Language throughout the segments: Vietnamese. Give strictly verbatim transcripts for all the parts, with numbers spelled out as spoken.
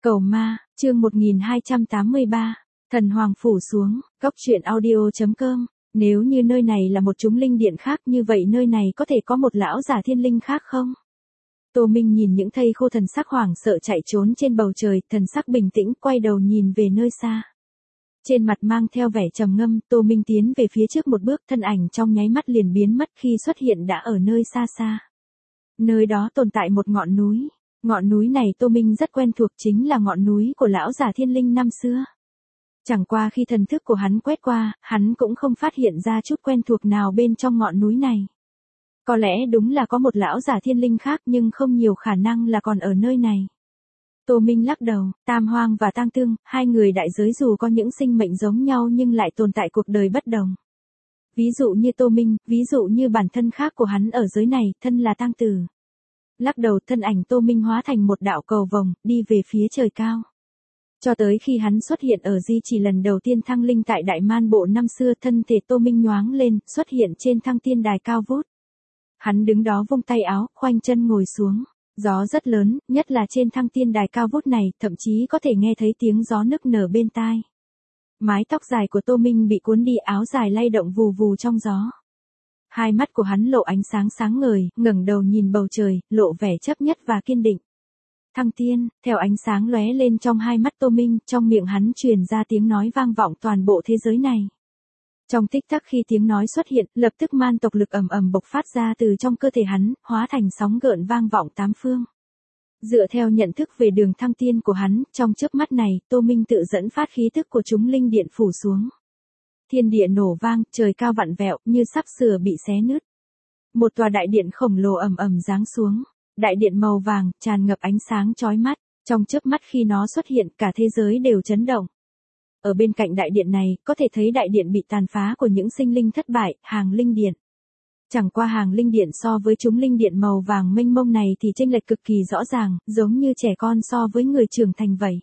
Cầu ma, chương một nghìn hai trăm tám mươi ba, thần hoàng phủ xuống, góc truyện audio chấm com. Nếu như nơi này là một chúng linh điện khác như vậy nơi này có thể có một lão giả thiên linh khác không? Tô Minh nhìn những thây khô thần sắc hoảng sợ chạy trốn trên bầu trời, thần sắc bình tĩnh quay đầu nhìn về nơi xa. Trên mặt mang theo vẻ trầm ngâm, Tô Minh tiến về phía trước một bước, thân ảnh trong nháy mắt liền biến mất khi xuất hiện đã ở nơi xa xa. Nơi đó tồn tại một ngọn núi. Ngọn núi này Tô Minh rất quen thuộc, chính là ngọn núi của lão già thiên linh năm xưa. Chẳng qua khi thần thức của hắn quét qua, hắn cũng không phát hiện ra chút quen thuộc nào bên trong ngọn núi này. Có lẽ đúng là có một lão già thiên linh khác nhưng không nhiều khả năng là còn ở nơi này. Tô Minh lắc đầu, Tam Hoang và Tang Tương, hai người đại giới dù có những sinh mệnh giống nhau nhưng lại tồn tại cuộc đời bất đồng. Ví dụ như Tô Minh, ví dụ như bản thân khác của hắn ở giới này, thân là Tang Tử. Lắc đầu, thân ảnh Tô Minh hóa thành một đạo cầu vồng, đi về phía trời cao. Cho tới khi hắn xuất hiện ở di chỉ lần đầu tiên thăng linh tại Đại Man Bộ năm xưa, thân thể Tô Minh nhoáng lên, xuất hiện trên thăng tiên đài cao vút. Hắn đứng đó vung tay áo, khoanh chân ngồi xuống. Gió rất lớn, nhất là trên thăng tiên đài cao vút này, thậm chí có thể nghe thấy tiếng gió nức nở bên tai. Mái tóc dài của Tô Minh bị cuốn đi, áo dài lay động vù vù trong gió. Hai mắt của hắn lộ ánh sáng sáng ngời, ngẩng đầu nhìn bầu trời, lộ vẻ chấp nhất và kiên định. Thăng tiên, theo ánh sáng lóe lên trong hai mắt Tô Minh, trong miệng hắn truyền ra tiếng nói vang vọng toàn bộ thế giới này. Trong tích tắc khi tiếng nói xuất hiện, lập tức man tộc lực ầm ầm bộc phát ra từ trong cơ thể hắn, hóa thành sóng gợn vang vọng tám phương. Dựa theo nhận thức về đường thăng tiên của hắn, trong chớp mắt này, Tô Minh tự dẫn phát khí tức của chúng linh điện phủ xuống. Thiên địa nổ vang, trời cao vặn vẹo, như sắp sửa bị xé nứt. Một tòa đại điện khổng lồ ầm ầm giáng xuống. Đại điện màu vàng, tràn ngập ánh sáng chói mắt. Trong chớp mắt khi nó xuất hiện, cả thế giới đều chấn động. Ở bên cạnh đại điện này, có thể thấy đại điện bị tàn phá của những sinh linh thất bại, hàng linh điện. Chẳng qua hàng linh điện so với chúng linh điện màu vàng mênh mông này thì chênh lệch cực kỳ rõ ràng, giống như trẻ con so với người trưởng thành vậy.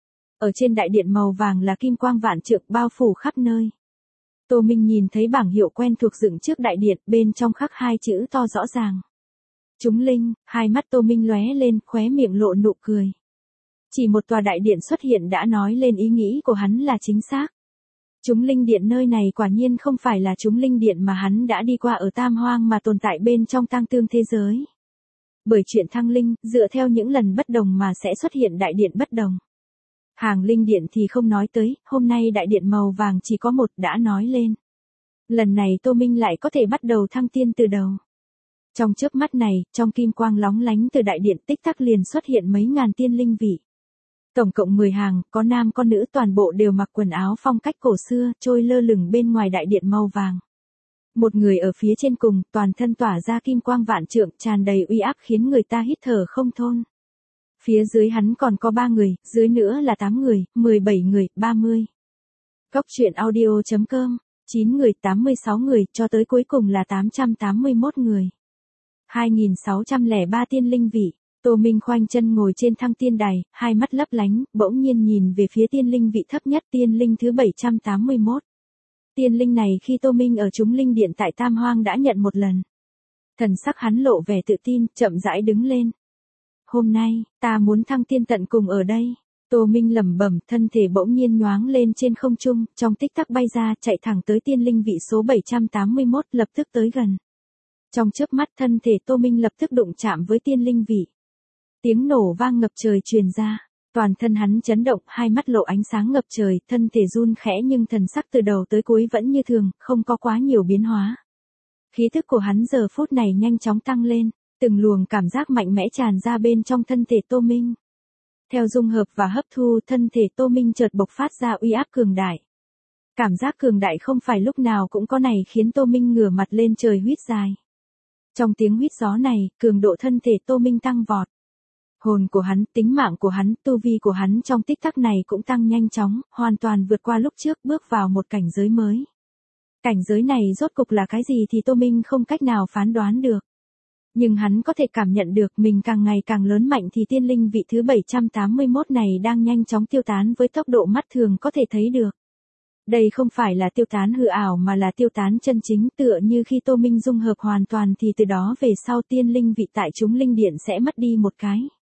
Ở trên đại điện màu vàng là kim quang vạn trượng bao phủ khắp nơi. Tô Minh nhìn thấy bảng hiệu quen thuộc dựng trước đại điện, bên trong khắc hai chữ to rõ ràng. Chúng linh, hai mắt Tô Minh lóe lên, khóe miệng lộ nụ cười. Chỉ một tòa đại điện xuất hiện đã nói lên ý nghĩ của hắn là chính xác. Chúng linh điện nơi này quả nhiên không phải là chúng linh điện mà hắn đã đi qua ở Tam Hoang mà tồn tại bên trong Tang Tương thế giới. Bởi chuyện thăng linh, dựa theo những lần bất đồng mà sẽ xuất hiện đại điện bất đồng. Hàng linh điện thì không nói tới, hôm nay đại điện màu vàng chỉ có một đã nói lên. Lần này Tô Minh lại có thể bắt đầu thăng tiên từ đầu. Trong chớp mắt này, trong kim quang lóng lánh từ đại điện tích tắc liền xuất hiện mấy ngàn tiên linh vị. Tổng cộng mười hàng, có nam có nữ, toàn bộ đều mặc quần áo phong cách cổ xưa, trôi lơ lửng bên ngoài đại điện màu vàng. Một người ở phía trên cùng, toàn thân tỏa ra kim quang vạn trượng, tràn đầy uy áp khiến người ta hít thở không thôn. Phía dưới hắn còn có ba người, dưới nữa là tám người, mười bảy người, ba mươi. Góc truyện audio chấm com, chín người, tám mươi sáu người, cho tới cuối cùng là tám trăm tám mươi mốt người. hai nghìn sáu trăm lẻ ba tiên linh vị. Tô Minh khoanh chân ngồi trên thăng tiên đài, hai mắt lấp lánh, bỗng nhiên nhìn về phía tiên linh vị thấp nhất, tiên linh thứ bảy trăm tám mươi mốt. Tiên linh này khi Tô Minh ở chúng linh điện tại Tam Hoang đã nhận một lần. Thần sắc hắn lộ vẻ tự tin, chậm rãi đứng lên. Hôm nay, ta muốn thăng tiên tận cùng ở đây. Tô Minh lẩm bẩm, thân thể bỗng nhiên nhoáng lên trên không trung, trong tích tắc bay ra, chạy thẳng tới tiên linh vị số bảy trăm tám mươi mốt, lập tức tới gần. Trong chớp mắt thân thể Tô Minh lập tức đụng chạm với tiên linh vị. Tiếng nổ vang ngập trời truyền ra, toàn thân hắn chấn động, hai mắt lộ ánh sáng ngập trời, thân thể run khẽ nhưng thần sắc từ đầu tới cuối vẫn như thường, không có quá nhiều biến hóa. Khí thức của hắn giờ phút này nhanh chóng tăng lên, từng luồng cảm giác mạnh mẽ tràn ra bên trong thân thể Tô Minh. Theo dung hợp và hấp thu, thân thể Tô Minh chợt bộc phát ra uy áp cường đại. Cảm giác cường đại không phải lúc nào cũng có này khiến Tô Minh ngửa mặt lên trời huýt dài. Trong tiếng huýt gió này, cường độ thân thể Tô Minh tăng vọt. Hồn của hắn, tính mạng của hắn, tu vi của hắn trong tích tắc này cũng tăng nhanh chóng, hoàn toàn vượt qua lúc trước, bước vào một cảnh giới mới. Cảnh giới này rốt cục là cái gì thì Tô Minh không cách nào phán đoán được. Nhưng hắn có thể cảm nhận được mình càng ngày càng lớn mạnh thì tiên linh vị thứ bảy trăm tám mươi mốt này đang nhanh chóng tiêu tán với tốc độ mắt thường có thể thấy được. Đây không phải là tiêu tán hư ảo mà là tiêu tán chân chính, tựa như khi Tô Minh dung hợp hoàn toàn thì từ đó về sau tiên linh vị tại chúng linh điện sẽ mất đi một cái.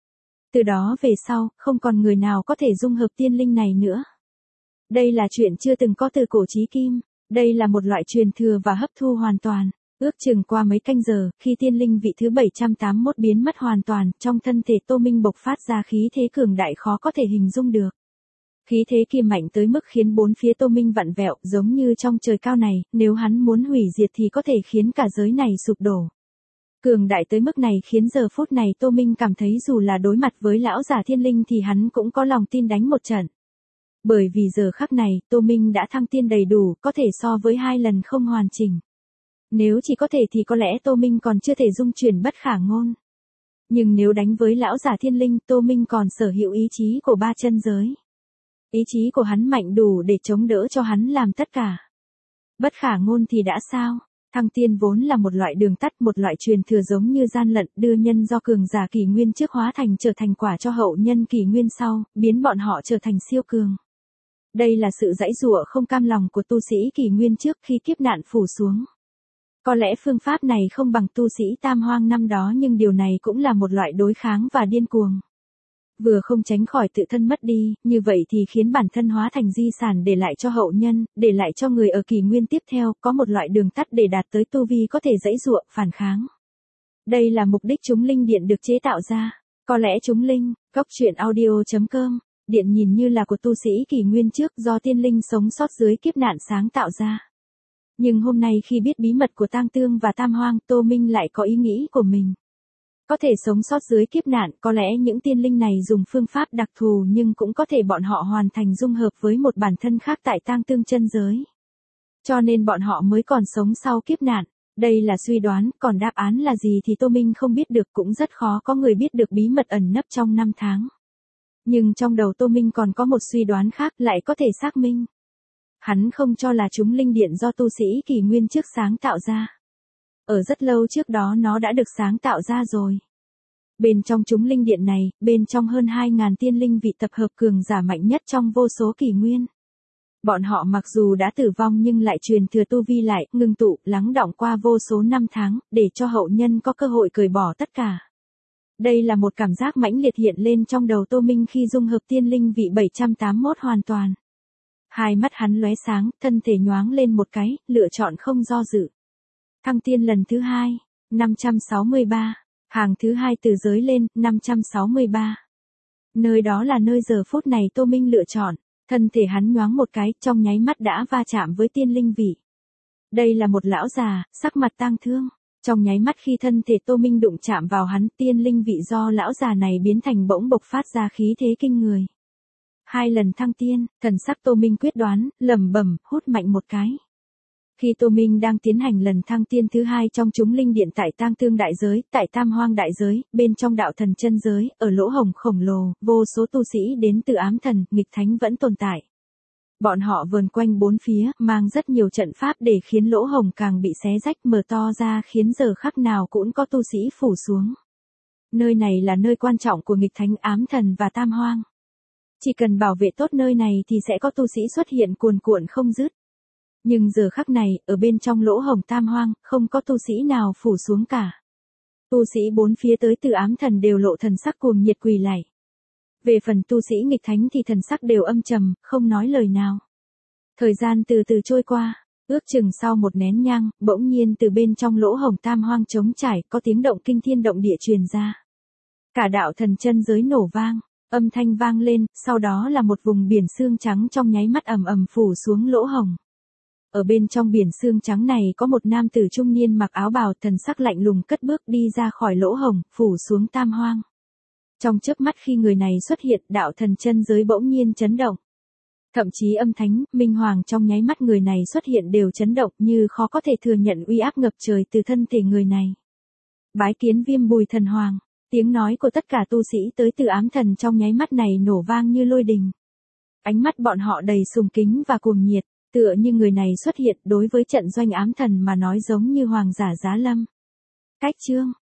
Từ đó về sau, không còn người nào có thể dung hợp tiên linh này nữa. Đây là chuyện chưa từng có từ cổ chí kim, đây là một loại truyền thừa và hấp thu hoàn toàn. Ước chừng qua mấy canh giờ, khi tiên linh vị thứ bảy trăm tám mươi mốt biến mất hoàn toàn, trong thân thể Tô Minh bộc phát ra khí thế cường đại khó có thể hình dung được. Khí thế kia mạnh tới mức khiến bốn phía Tô Minh vặn vẹo, giống như trong trời cao này, nếu hắn muốn hủy diệt thì có thể khiến cả giới này sụp đổ. Cường đại tới mức này khiến giờ phút này Tô Minh cảm thấy dù là đối mặt với lão giả thiên linh thì hắn cũng có lòng tin đánh một trận. Bởi vì giờ khắc này, Tô Minh đã thăng tiên đầy đủ, có thể so với hai lần không hoàn chỉnh. Nếu chỉ có thể thì có lẽ Tô Minh còn chưa thể dung chuyển bất khả ngôn. Nhưng nếu đánh với lão giả thiên linh, Tô Minh còn sở hữu ý chí của ba chân giới. Ý chí của hắn mạnh đủ để chống đỡ cho hắn làm tất cả. Bất khả ngôn thì đã sao? Thăng tiên vốn là một loại đường tắt, một loại truyền thừa giống như gian lận, đưa nhân do cường giả kỷ nguyên trước hóa thành trở thành quả cho hậu nhân kỷ nguyên sau, biến bọn họ trở thành siêu cường. Đây là sự giãy giụa không cam lòng của tu sĩ kỷ nguyên trước khi kiếp nạn phủ xuống. Có lẽ phương pháp này không bằng tu sĩ Tam Hoang năm đó, nhưng điều này cũng là một loại đối kháng và điên cuồng. Vừa không tránh khỏi tự thân mất đi, như vậy thì khiến bản thân hóa thành di sản để lại cho hậu nhân, để lại cho người ở kỷ nguyên tiếp theo, có một loại đường tắt để đạt tới tu vi có thể giãy giụa, phản kháng. Đây là mục đích chúng linh điện được chế tạo ra. Có lẽ chúng linh, góc truyện audio chấm com, điện nhìn như là của tu sĩ kỷ nguyên trước do tiên linh sống sót dưới kiếp nạn sáng tạo ra. Nhưng hôm nay khi biết bí mật của Tang Tương và Tam Hoang, Tô Minh lại có ý nghĩ của mình. Có thể sống sót dưới kiếp nạn, có lẽ những tiên linh này dùng phương pháp đặc thù nhưng cũng có thể bọn họ hoàn thành dung hợp với một bản thân khác tại Tang Tương chân giới. Cho nên bọn họ mới còn sống sau kiếp nạn. Đây là suy đoán, còn đáp án là gì thì Tô Minh không biết được, cũng rất khó có người biết được bí mật ẩn nấp trong năm tháng. Nhưng trong đầu Tô Minh còn có một suy đoán khác lại có thể xác minh. Hắn không cho là chúng linh điện do tu sĩ kỷ nguyên trước sáng tạo ra. Ở rất lâu trước đó nó đã được sáng tạo ra rồi. Bên trong chúng linh điện này, bên trong hơn hai nghìn tiên linh vị tập hợp cường giả mạnh nhất trong vô số kỷ nguyên. Bọn họ mặc dù đã tử vong nhưng lại truyền thừa tu vi lại, ngưng tụ, lắng đọng qua vô số năm tháng, để cho hậu nhân có cơ hội cởi bỏ tất cả. Đây là một cảm giác mãnh liệt hiện lên trong đầu Tô Minh khi dung hợp tiên linh vị bảy trăm tám mươi mốt hoàn toàn. Hai mắt hắn lóe sáng, thân thể nhoáng lên một cái, lựa chọn không do dự. Thăng tiên lần thứ hai, năm trăm sáu mươi ba, hàng thứ hai từ giới lên, năm trăm sáu mươi ba. Nơi đó là nơi giờ phút này Tô Minh lựa chọn, thân thể hắn nhoáng một cái, trong nháy mắt đã va chạm với tiên linh vị. Đây là một lão già, sắc mặt tang thương. Trong nháy mắt khi thân thể Tô Minh đụng chạm vào hắn, tiên linh vị do lão già này biến thành bỗng bộc phát ra khí thế kinh người. Hai lần thăng tiên, thần sắc Tô Minh quyết đoán, lẩm bẩm, hút mạnh một cái. Khi Tô Minh đang tiến hành lần thăng tiên thứ hai trong chúng linh điện tại Tang Tương đại giới, tại Tam Hoang đại giới, bên trong đạo thần chân giới, ở lỗ hồng khổng lồ, vô số tu sĩ đến từ ám thần, nghịch thánh vẫn tồn tại. Bọn họ vờn quanh bốn phía, mang rất nhiều trận pháp để khiến lỗ hồng càng bị xé rách mở to ra, khiến giờ khắc nào cũng có tu sĩ phủ xuống. Nơi này là nơi quan trọng của nghịch thánh, ám thần và Tam Hoang. Chỉ cần bảo vệ tốt nơi này thì sẽ có tu sĩ xuất hiện cuồn cuộn không dứt. Nhưng giờ khắc này, ở bên trong lỗ hồng Tam Hoang, không có tu sĩ nào phủ xuống cả. Tu sĩ bốn phía tới từ ám thần đều lộ thần sắc cuồng nhiệt quỳ lạy. Về phần tu sĩ nghịch thánh thì thần sắc đều âm trầm, không nói lời nào. Thời gian từ từ trôi qua, ước chừng sau một nén nhang, bỗng nhiên từ bên trong lỗ hồng Tam Hoang trống trải, có tiếng động kinh thiên động địa truyền ra. Cả đạo thần chân giới nổ vang, âm thanh vang lên, sau đó là một vùng biển xương trắng trong nháy mắt ầm ầm phủ xuống lỗ hồng. Ở bên trong biển xương trắng này có một nam tử trung niên mặc áo bào, thần sắc lạnh lùng cất bước đi ra khỏi lỗ hồng, phủ xuống Tam Hoang. Trong chớp mắt khi người này xuất hiện, đạo thần chân giới bỗng nhiên chấn động. Thậm chí âm thánh, minh hoàng trong nháy mắt người này xuất hiện đều chấn động, như khó có thể thừa nhận uy áp ngập trời từ thân thể người này. Bái kiến Viêm Bùi thần hoàng, tiếng nói của tất cả tu sĩ tới từ ám thần trong nháy mắt này nổ vang như lôi đình. Ánh mắt bọn họ đầy sùng kính và cuồng nhiệt, tựa như người này xuất hiện đối với trận doanh ám thần mà nói giống như hoàng giả giá lâm. Cách chương